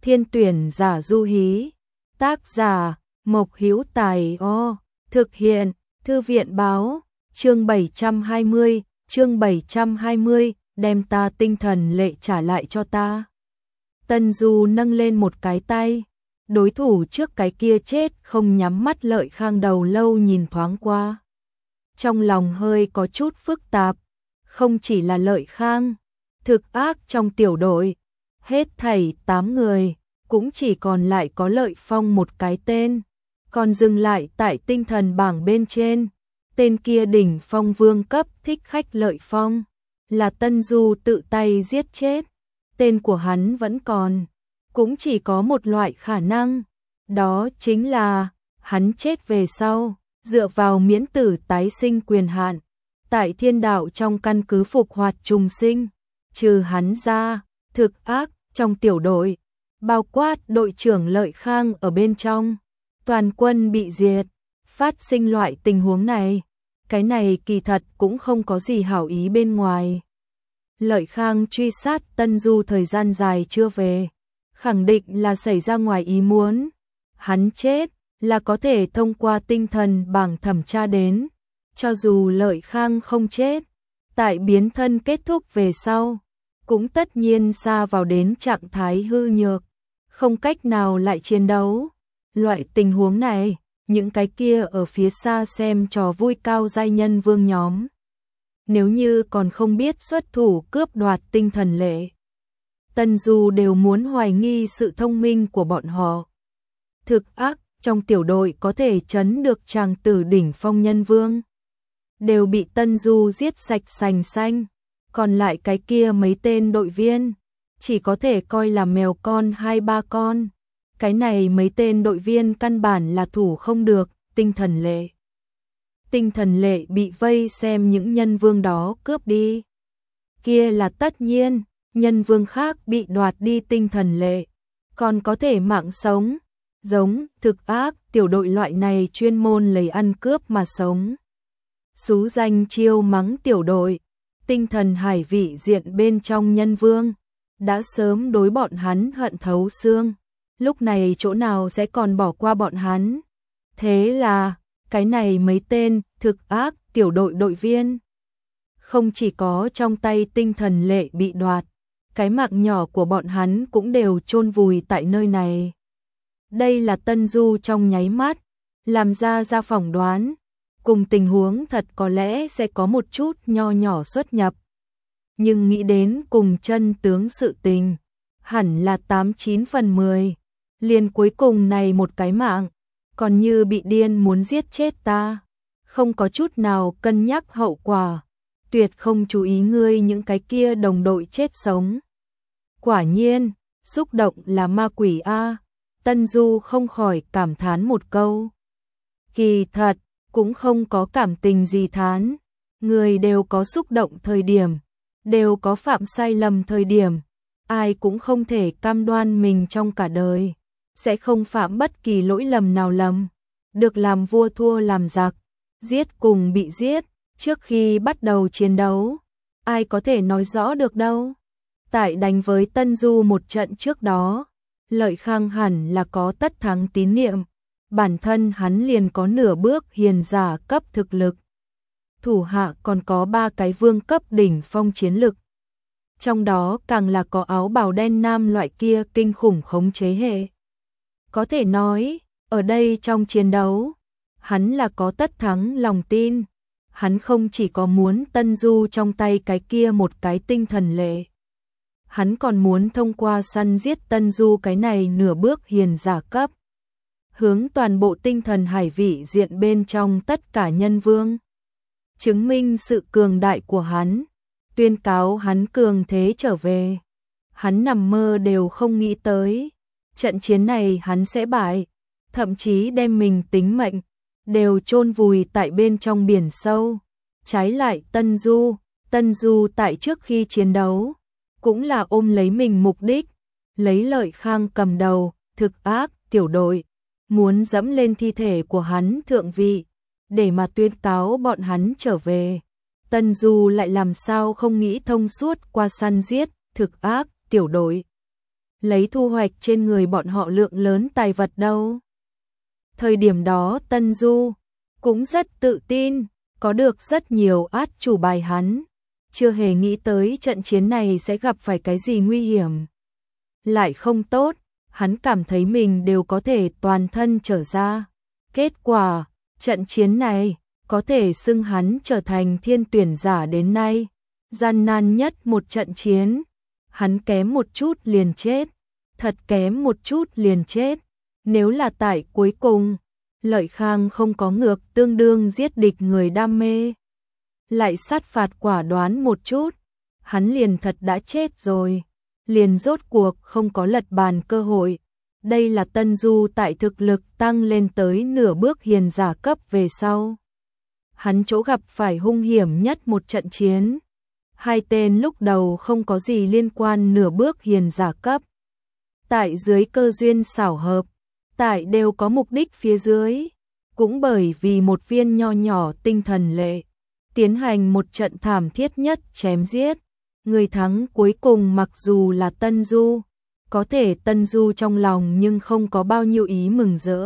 Thiên tuyển giả Du Hí. Tác giả Mộc Hữu Tài. Thực hiện Thư viện báo. Chương 720, đem ta tinh thần lệ trả lại cho ta. Tân Du nâng lên một cái tay. Đối thủ trước cái kia chết không nhắm mắt. Lợi Khang đầu lâu nhìn thoáng qua. Trong lòng hơi có chút phức tạp. Không chỉ là Lợi Khang, thực ác trong tiểu đội, hết thảy 8 người, cũng chỉ còn lại có Lợi Phong một cái tên, còn dừng lại tại tinh thần bảng bên trên. Tên kia đỉnh phong vương cấp thích khách Lợi Phong, là Tân Du tự tay giết chết. Tên của hắn vẫn còn, cũng chỉ có một loại khả năng, đó chính là hắn chết về sau, dựa vào miễn tử tái sinh quyền hạn, tại thiên đạo trong căn cứ phục hoạt trùng sinh. Trừ hắn ra, thực ác trong tiểu đội, bao quát đội trưởng Lợi Khang ở bên trong, toàn quân bị diệt. Phát sinh loại tình huống này, cái này kỳ thật cũng không có gì hảo ý bên ngoài. Lợi Khang truy sát Tân Du thời gian dài chưa về, khẳng định là xảy ra ngoài ý muốn. Hắn chết là có thể thông qua tinh thần bảng thẩm tra đến. Cho dù Lợi Khang không chết, tại biến thân kết thúc về sau, cũng tất nhiên xa vào đến trạng thái hư nhược, không cách nào lại chiến đấu. Loại tình huống này, những cái kia ở phía xa xem trò vui cao giai nhân vương nhóm, nếu như còn không biết xuất thủ cướp đoạt tinh thần lệ, Tân Du đều muốn hoài nghi sự thông minh của bọn họ. Thực ác trong tiểu đội có thể trấn được chàng tử đỉnh phong nhân vương, đều bị Tân Du giết sạch sành xanh. Còn lại cái kia mấy tên đội viên, chỉ có thể coi là mèo con 2-3 con. Cái này mấy tên đội viên căn bản là thủ không được tinh thần lệ. Tinh thần lệ bị vây xem những nhân vương đó cướp đi, kia là tất nhiên. Nhân vương khác bị đoạt đi tinh thần lệ, còn có thể mạng sống. Giống thực ác tiểu đội loại này chuyên môn lấy ăn cướp mà sống. Xú danh chiêu mắng tiểu đội, tinh thần hải vị diện bên trong nhân vương, đã sớm đối bọn hắn hận thấu xương. Lúc này chỗ nào sẽ còn bỏ qua bọn hắn. Thế là, cái này mấy tên thực ác tiểu đội đội viên, không chỉ có trong tay tinh thần lệ bị đoạt, cái mạng nhỏ của bọn hắn cũng đều chôn vùi tại nơi này. Đây là Tân Du trong nháy mắt làm ra phỏng đoán, cùng tình huống thật có lẽ sẽ có một chút nho nhỏ xuất nhập. Nhưng nghĩ đến cùng chân tướng sự tình, hẳn là 89 phần 10. Liền cuối cùng này một cái mạng, còn như bị điên muốn giết chết ta, không có chút nào cân nhắc hậu quả, tuyệt không chú ý ngươi những cái kia đồng đội chết sống. Quả nhiên, xúc động là ma quỷ a. Tân Du không khỏi cảm thán một câu. Kỳ thật, cũng không có cảm tình gì thán, người đều có xúc động thời điểm, đều có phạm sai lầm thời điểm, ai cũng không thể cam đoan mình trong cả đời sẽ không phạm bất kỳ lỗi lầm nào lầm, được làm vua thua làm giặc, giết cùng bị giết, trước khi bắt đầu chiến đấu, ai có thể nói rõ được đâu. Tại đánh với Tân Du một trận trước đó, Lợi Khang hẳn là có tất thắng tín niệm, bản thân hắn liền có nửa bước hiền giả cấp thực lực. Thủ hạ còn có 3 cái vương cấp đỉnh phong chiến lực. Trong đó càng là có áo bào đen nam loại kia kinh khủng khống chế hệ. Có thể nói, ở đây trong chiến đấu, hắn là có tất thắng lòng tin. Hắn không chỉ có muốn Tân Du trong tay cái kia một cái tinh thần lệ, hắn còn muốn thông qua săn giết Tân Du cái này nửa bước hiền giả cấp, hướng toàn bộ tinh thần hải vị diện bên trong tất cả nhân vương, chứng minh sự cường đại của hắn, tuyên cáo hắn cường thế trở về. Hắn nằm mơ đều không nghĩ tới, trận chiến này hắn sẽ bại, thậm chí đem mình tính mệnh đều chôn vùi tại bên trong biển sâu. Trái lại Tân Du tại trước khi chiến đấu, cũng là ôm lấy mình mục đích, lấy Lợi Khang cầm đầu, thực ác tiểu đội, muốn dẫm lên thi thể của hắn thượng vị, để mà tuyên cáo bọn hắn trở về. Tân Du lại làm sao không nghĩ thông suốt qua săn giết thực ác tiểu đội. lấy thu hoạch trên người bọn họ lượng lớn tài vật đâu. Thời điểm đó Tân Du cũng rất tự tin, có được rất nhiều át chủ bài hắn, chưa hề nghĩ tới trận chiến này sẽ gặp phải cái gì nguy hiểm. Lại không tốt, hắn cảm thấy mình đều có thể toàn thân trở ra. Kết quả, trận chiến này có thể xưng hắn trở thành thiên tuyển giả đến nay, gian nan nhất một trận chiến, hắn kém một chút liền chết, thật kém một chút liền chết. Nếu là tại cuối cùng, Lợi Khang không có ngược tương đương giết địch người đam mê, lại sát phạt quả đoán một chút, hắn liền thật đã chết rồi, liền rốt cuộc không có lật bàn cơ hội. Đây là Tân Du tại thực lực tăng lên tới nửa bước hiền giả cấp về sau. Hắn chỗ gặp phải hung hiểm nhất một trận chiến. Hai tên lúc đầu không có gì liên quan nửa bước hiền giả cấp. Tại dưới cơ duyên xảo hợp, tại đều có mục đích phía dưới. Cũng bởi vì một viên nho nhỏ tinh thần lệ, tiến hành một trận thảm thiết nhất chém giết. Người thắng cuối cùng mặc dù là Tân Du, có thể Tân Du trong lòng nhưng không có bao nhiêu ý mừng rỡ.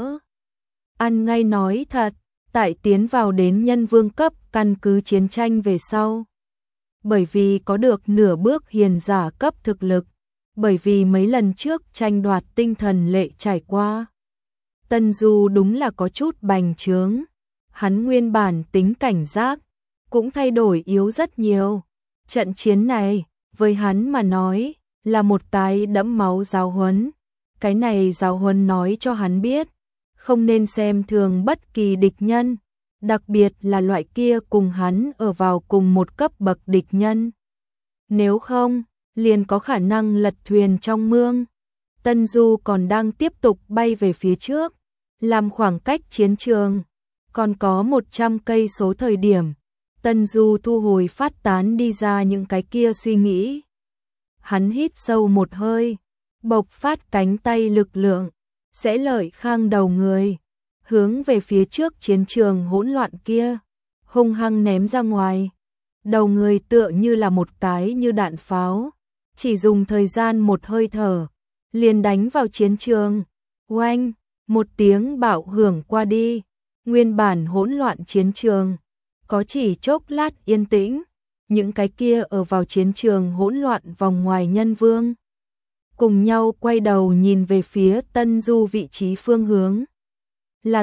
Ăn ngay nói thật, tại tiến vào đến nhân vương cấp căn cứ chiến tranh về sau. Bởi vì có được nửa bước hiền giả cấp thực lực, bởi vì mấy lần trước tranh đoạt tinh thần lệ trải qua. Tân Du đúng là có chút bành trướng, hắn nguyên bản tính cảnh giác, cũng thay đổi yếu rất nhiều. Trận chiến này, với hắn mà nói, là một cái đẫm máu giáo huấn. Cái này giáo huấn nói cho hắn biết, không nên xem thường bất kỳ địch nhân, đặc biệt là loại kia cùng hắn ở vào cùng một cấp bậc địch nhân. Nếu không, liền có khả năng lật thuyền trong mương. Tân Du còn đang tiếp tục bay về phía trước, làm khoảng cách chiến trường còn có 100 cây số thời điểm, Tân Du thu hồi phát tán đi ra những cái kia suy nghĩ. Hắn hít sâu một hơi, bộc phát cánh tay lực lượng, sẽ Lợi Khang đầu người, hướng về phía trước chiến trường hỗn loạn kia, hung hăng ném ra ngoài. Đầu người tựa như là một cái như đạn pháo, chỉ dùng thời gian một hơi thở, liền đánh vào chiến trường. Oanh, một tiếng bạo hưởng qua đi, nguyên bản hỗn loạn chiến trường, có chỉ chốc lát yên tĩnh, những cái kia ở vào chiến trường hỗn loạn vòng ngoài nhân vương. Cùng nhau quay đầu nhìn về phía Tân Du vị trí phương hướng. Là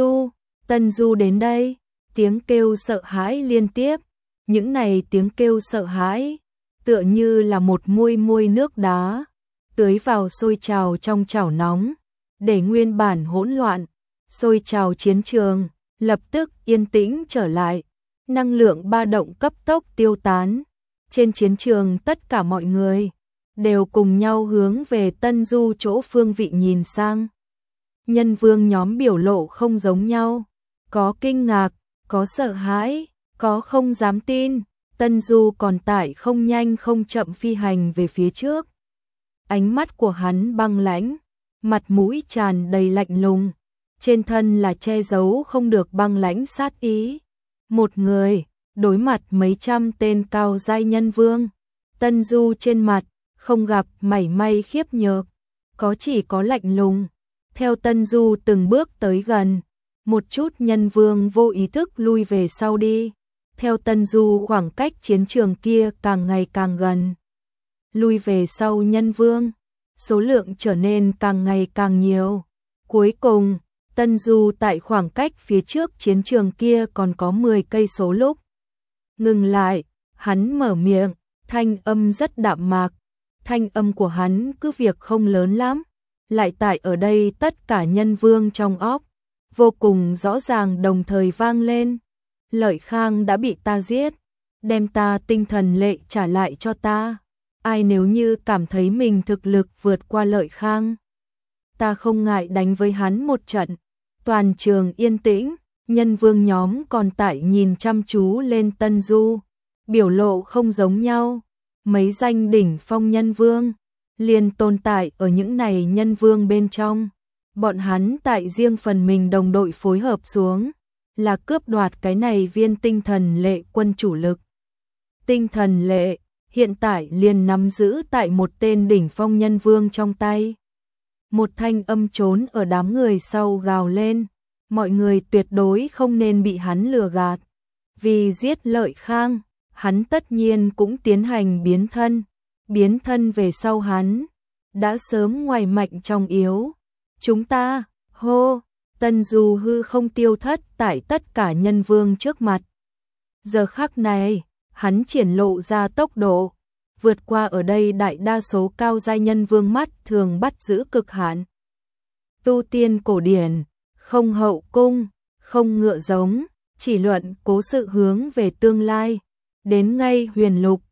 Tân Du đến đây, tiếng kêu sợ hãi liên tiếp, những này tiếng kêu sợ hãi, tựa như là một muôi nước đá, tưới vào sôi trào trong chảo nóng, để nguyên bản hỗn loạn, sôi trào chiến trường, lập tức yên tĩnh trở lại, năng lượng ba động cấp tốc tiêu tán. Trên chiến trường tất cả mọi người đều cùng nhau hướng về Tân Du chỗ phương vị nhìn sang. Nhân vương nhóm biểu lộ không giống nhau, có kinh ngạc, có sợ hãi, có không dám tin. Tân Du còn tại không nhanh không chậm phi hành về phía trước. Ánh mắt của hắn băng lãnh, mặt mũi tràn đầy lạnh lùng, trên thân là che giấu không được băng lãnh sát ý. Một người, đối mặt mấy trăm tên cao giai nhân vương, Tân Du trên mặt, không gặp mảy may khiếp nhược, chỉ có lạnh lùng. Theo Tân Du từng bước tới gần, một chút nhân vương vô ý thức lui về sau đi. Theo Tân Du khoảng cách chiến trường kia càng ngày càng gần. Lui về sau nhân vương, số lượng trở nên càng ngày càng nhiều. Cuối cùng, Tân Du tại khoảng cách phía trước chiến trường kia còn có 10 cây số lúc. Ngừng lại, hắn mở miệng, thanh âm rất đạm mạc. Thanh âm của hắn cứ việc không lớn lắm, lại tại ở đây tất cả nhân vương trong óc, vô cùng rõ ràng đồng thời vang lên. Lợi Khang đã bị ta giết, đem ta tinh thần lệ trả lại cho ta. Ai nếu như cảm thấy mình thực lực vượt qua Lợi Khang, ta không ngại đánh với hắn một trận. Toàn trường yên tĩnh, nhân vương nhóm còn tại nhìn chăm chú lên Tân Du, biểu lộ không giống nhau. Mấy danh đỉnh phong nhân vương liền tồn tại ở những này nhân vương bên trong. Bọn hắn tại riêng phần mình đồng đội phối hợp xuống, là cướp đoạt cái này viên tinh thần lệ quân chủ lực. Tinh thần lệ, hiện tại liền nắm giữ tại một tên đỉnh phong nhân vương trong tay. Một thanh âm trốn ở đám người sau gào lên, mọi người tuyệt đối không nên bị hắn lừa gạt. Vì giết Lợi Khang, hắn tất nhiên cũng tiến hành biến thân về sau hắn, đã sớm ngoài mạnh trong yếu. Chúng ta, hô, Tân Du hư không tiêu thất tại tất cả nhân vương trước mặt. Giờ khắc này, hắn triển lộ ra tốc độ, vượt qua ở đây đại đa số cao giai nhân vương mắt thường bắt giữ cực hạn. Tu tiên cổ điển, không hậu cung, không ngựa giống, chỉ luận cố sự hướng về tương lai, đến ngay huyền lục,